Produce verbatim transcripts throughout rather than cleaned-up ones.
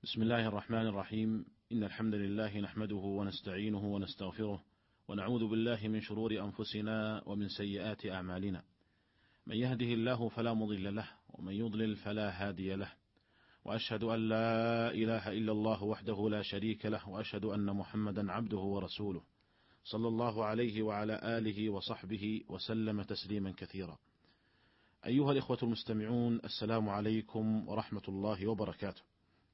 بسم الله الرحمن الرحيم. إن الحمد لله نحمده ونستعينه ونستغفره ونعوذ بالله من شرور أنفسنا ومن سيئات أعمالنا. من يهده الله فلا مضل له ومن يضلل فلا هادي له، وأشهد أن لا إله إلا الله وحده لا شريك له، وأشهد أن محمدا عبده ورسوله صلى الله عليه وعلى آله وصحبه وسلم تسليما كثيرا. أيها الإخوة المستمعون، السلام عليكم ورحمة الله وبركاته.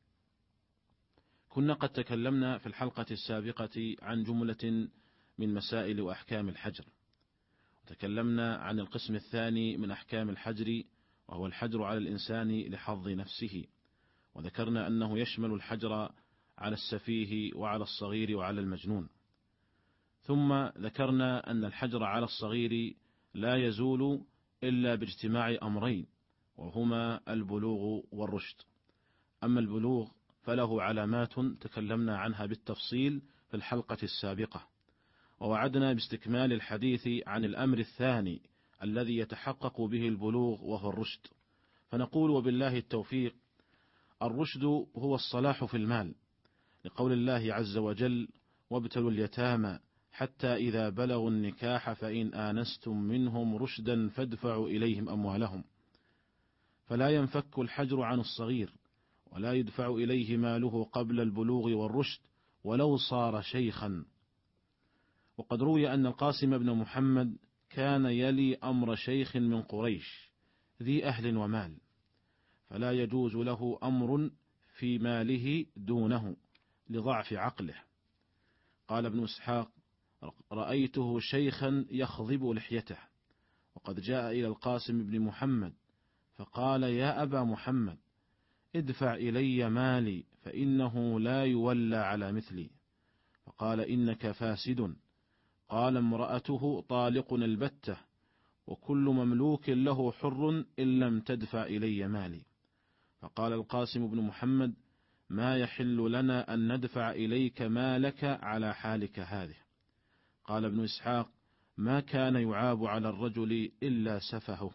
كنا قد تكلمنا في الحلقة السابقة عن جملة من مسائل وأحكام الحجر، وتكلمنا عن القسم الثاني من أحكام الحجر، وهو الحجر على الإنسان لحظ نفسه، وذكرنا أنه يشمل الحجر على السفيه وعلى الصغير وعلى المجنون. ثم ذكرنا أن الحجر على الصغير لا يزول إلا باجتماع أمرين، وهما البلوغ والرشد. أما البلوغ فله علامات تكلمنا عنها بالتفصيل في الحلقة السابقة، ووعدنا باستكمال الحديث عن الأمر الثاني الذي يتحقق به البلوغ، وهو الرشد. فنقول وبالله التوفيق: الرشد هو الصلاح في المال، لقول الله عز وجل: وابتلوا اليتامى حتى إذا بلغوا النكاح فإن آنستم منهم رشدا فادفعوا إليهم أموالهم. فلا ينفك الحجر عن الصغير، ولا يدفع إليه ماله قبل البلوغ والرشد ولو صار شيخا. وقد روي أن القاسم بن محمد كان يلي أمر شيخ من قريش ذي أهل ومال، فلا يجوز له أمر في ماله دونه لضعف عقله. قال ابن إسحاق: رأيته شيخا يخضب لحيته. وقد جاء إلى القاسم بن محمد فقال: يا أبا محمد، ادفع إلي مالي فإنه لا يولى على مثلي. فقال: إنك فاسد. قال: امرأته طالق البتة، وكل مملوك له حر إن لم تدفع إلي مالي. فقال القاسم بن محمد: ما يحل لنا أن ندفع إليك مالك على حالك هذه. قال ابن إسحاق: ما كان يعاب على الرجل إلا سفهه.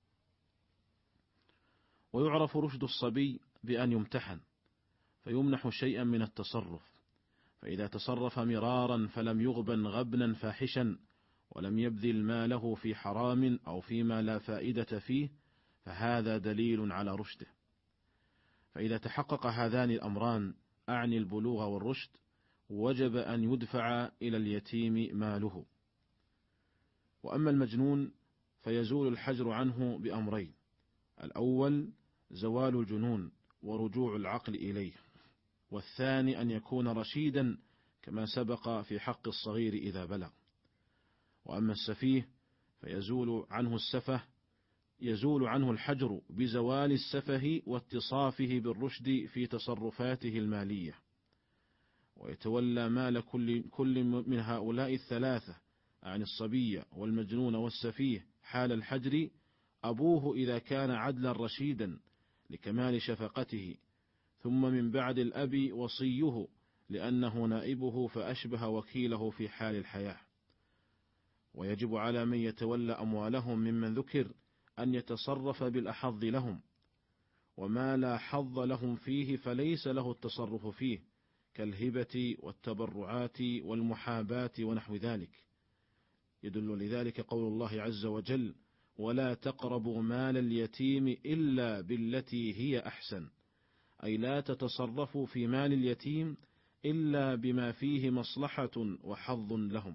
ويعرف رشد الصبي بأن يمتحن فيمنح شيئا من التصرف، فإذا تصرف مرارا فلم يغبن غبنا فاحشا ولم يبذل ماله في حرام أو فيما لا فائدة فيه، فهذا دليل على رشده. فإذا تحقق هذان الأمران، أعني البلوغ والرشد، وجب أن يدفع إلى اليتيم ماله. وأما المجنون فيزول الحجر عنه بأمرين: الأول زوال الجنون ورجوع العقل إليه، والثاني أن يكون رشيدا كما سبق في حق الصغير إذا بلغ. وأما السفيه فيزول عنه السفه يزول عنه الحجر بزوال السفه واتصافه بالرشد في تصرفاته المالية، ويتولى مال كل, كل من هؤلاء الثلاثة عن الصبي والمجنون والسفيه حال الحجر أبوه إذا كان عدلا رشيدا لكمال شفقته، ثم من بعد الأب وصيه لأنه نائبه فأشبه وكيله في حال الحياة. ويجب على من يتولى أموالهم ممن ذكر أن يتصرف بالأحظ لهم، وما لا حظ لهم فيه فليس له التصرف فيه، كالهبة والتبرعات والمحاباة ونحو ذلك. يدل لذلك قول الله عز وجل: ولا تقربوا مال اليتيم إلا بالتي هي أحسن، أي لا تتصرفوا في مال اليتيم إلا بما فيه مصلحة وحظ لهم.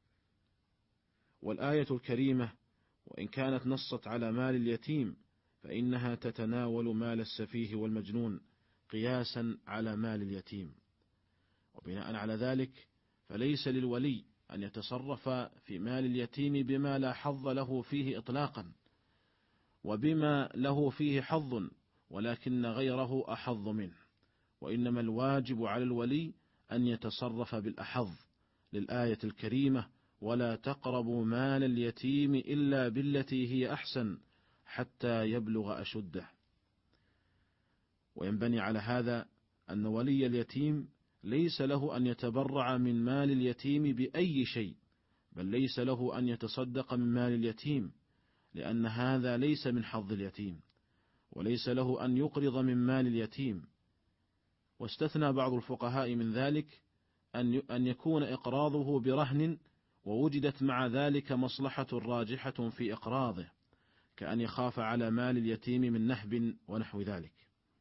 والآية الكريمة وإن كانت نصت على مال اليتيم فإنها تتناول مال السفيه والمجنون قياسا على مال اليتيم. وبناء على ذلك فليس للولي أن يتصرف في مال اليتيم بما لا حظ له فيه إطلاقا، وبما له فيه حظ ولكن غيره أحظ منه، وإنما الواجب على الولي أن يتصرف بالأحظ للآية الكريمة: ولا تقربوا مال اليتيم إلا بالتي هي أحسن حتى يبلغ أشده. وينبني على هذا أن ولي اليتيم ليس له أن يتبرع من مال اليتيم بأي شيء، بل ليس له أن يتصدق من مال اليتيم، لأن هذا ليس من حظ اليتيم، وليس له أن يقرض من مال اليتيم، واستثنى بعض الفقهاء من ذلك أن يكون إقراضه برهن ووجدت مع ذلك مصلحة راجحة في إقراضه، كأن يخاف على مال اليتيم من نهب ونحو ذلك.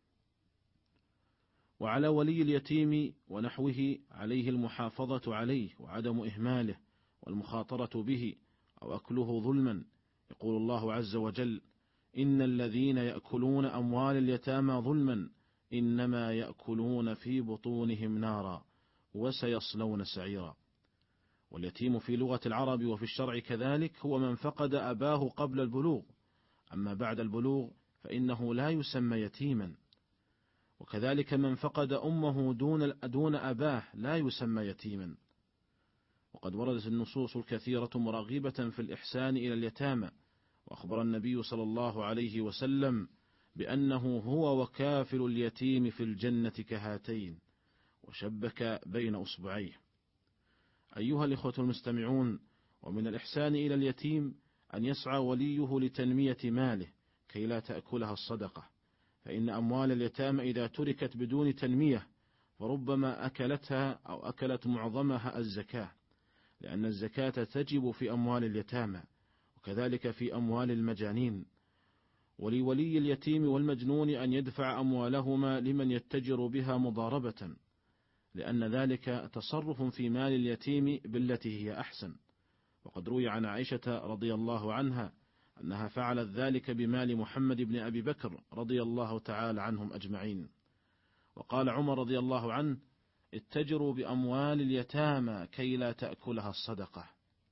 وعلى ولي اليتيم ونحوه عليه المحافظة عليه وعدم إهماله والمخاطرة به أو أكله ظلما. يقول الله عز وجل: إن الذين يأكلون أموال اليتامى ظلما إنما يأكلون في بطونهم نارا وسيصلون سعيرا. واليتيم في لغة العرب وفي الشرع كذلك هو من فقد أباه قبل البلوغ، أما بعد البلوغ فإنه لا يسمى يتيما. وكذلك من فقد أمه دون دون أباه لا يسمى يتيما. وقد وردت النصوص الكثيرة مرغبة في الإحسان إلى اليتامى، وأخبر النبي صلى الله عليه وسلم بأنه هو وكافل اليتيم في الجنة كهاتين، وشبك بين أصبعيه. أيها الإخوة المستمعون، ومن الإحسان إلى اليتيم أن يسعى وليه لتنمية ماله كي لا تأكلها الصدقة، فإن أموال اليتامى إذا تركت بدون تنمية فربما أكلتها أو أكلت معظمها الزكاة، لأن الزكاة تجب في أموال اليتامى، وكذلك في أموال المجانين. ولولي اليتيم والمجنون أن يدفع أموالهما لمن يتجر بها مضاربة، لأن ذلك تصرف في مال اليتيم بالتي هي أحسن. وقد روي عن عائشة رضي الله عنها أنها فعلت ذلك بمال محمد بن أبي بكر رضي الله تعالى عنهم أجمعين. وقال عمر رضي الله عنه: اتجروا بأموال اليتامى كي لا تأكلها الصدقة.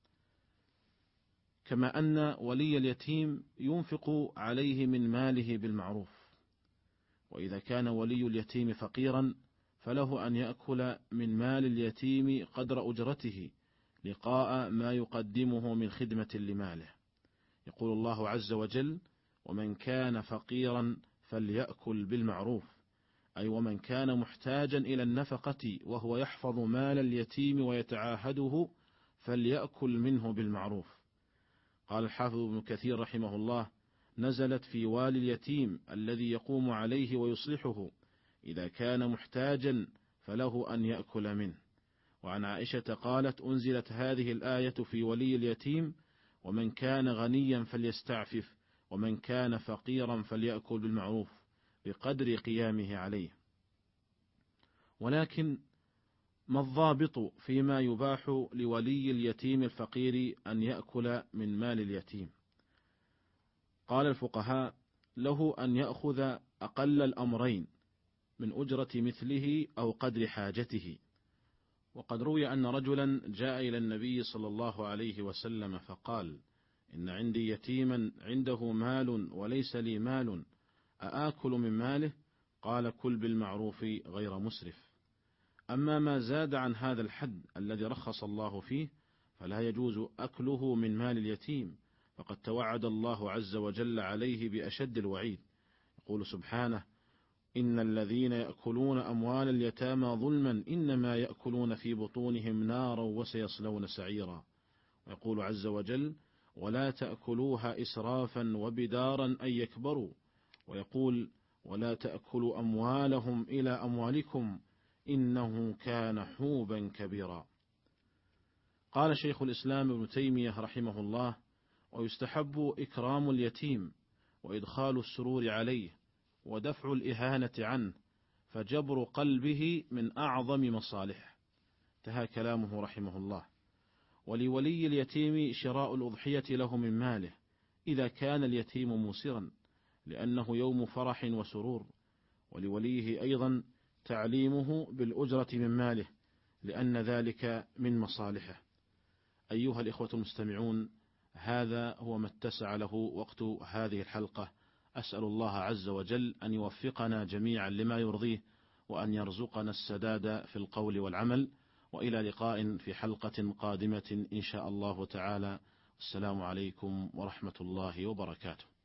كما أن ولي اليتيم ينفق عليه من ماله بالمعروف، وإذا كان ولي اليتيم فقيرا فله أن يأكل من مال اليتيم قدر أجرته لقاء ما يقدمه من خدمة لماله. يقول الله عز وجل: ومن كان فقيرا فليأكل بالمعروف، أي ومن كان محتاجا إلى النفقة وهو يحفظ مال اليتيم ويتعاهده فليأكل منه بالمعروف. قال الحافظ ابن كثير رحمه الله: نزلت في والي اليتيم الذي يقوم عليه ويصلحه، إذا كان محتاجا فله أن يأكل منه. وعن عائشة قالت: أنزلت هذه الآية في ولي اليتيم: ومن كان غنيا فليستعفف ومن كان فقيرا فليأكل بالمعروف بقدر قيامه عليه. ولكن ما الضابط فيما يباح لولي اليتيم الفقير أن يأكل من مال اليتيم؟ قال الفقهاء: له أن يأخذ أقل الأمرين من أجرة مثله أو قدر حاجته. وقد روي أن رجلا جاء إلى النبي صلى الله عليه وسلم فقال: إن عندي يتيما عنده مال وليس لي مال، أآكل من ماله؟ قال: كل بالمعروف غير مسرف. أما ما زاد عن هذا الحد الذي رخص الله فيه فلا يجوز أكله من مال اليتيم، فقد توعد الله عز وجل عليه بأشد الوعيد. يقول سبحانه: إن الذين يأكلون أموال اليتامى ظلما إنما يأكلون في بطونهم نارا وسيصلون سعيرا. ويقول عز وجل: ولا تأكلوها إسرافا وبدارا أن يكبروا. ويقول: ولا تأكلوا أموالهم إلى أموالكم إنه كان حوبا كبيرا. قال شيخ الإسلام ابن تيمية رحمه الله: ويستحب إكرام اليتيم وإدخال السرور عليه ودفع الإهانة عنه، فجبر قلبه من أعظم مصالحه. انتهى كلامه رحمه الله. ولولي اليتيم شراء الأضحية له من ماله إذا كان اليتيم موسرا، لأنه يوم فرح وسرور. ولوليه أيضا تعليمه بالأجرة من ماله، لأن ذلك من مصالحه. أيها الإخوة المستمعون، هذا هو ما اتسع له وقت هذه الحلقة. أسأل الله عز وجل أن يوفقنا جميعا لما يرضيه، وأن يرزقنا السداد في القول والعمل. وإلى لقاء في حلقة قادمة إن شاء الله تعالى. السلام عليكم ورحمة الله وبركاته.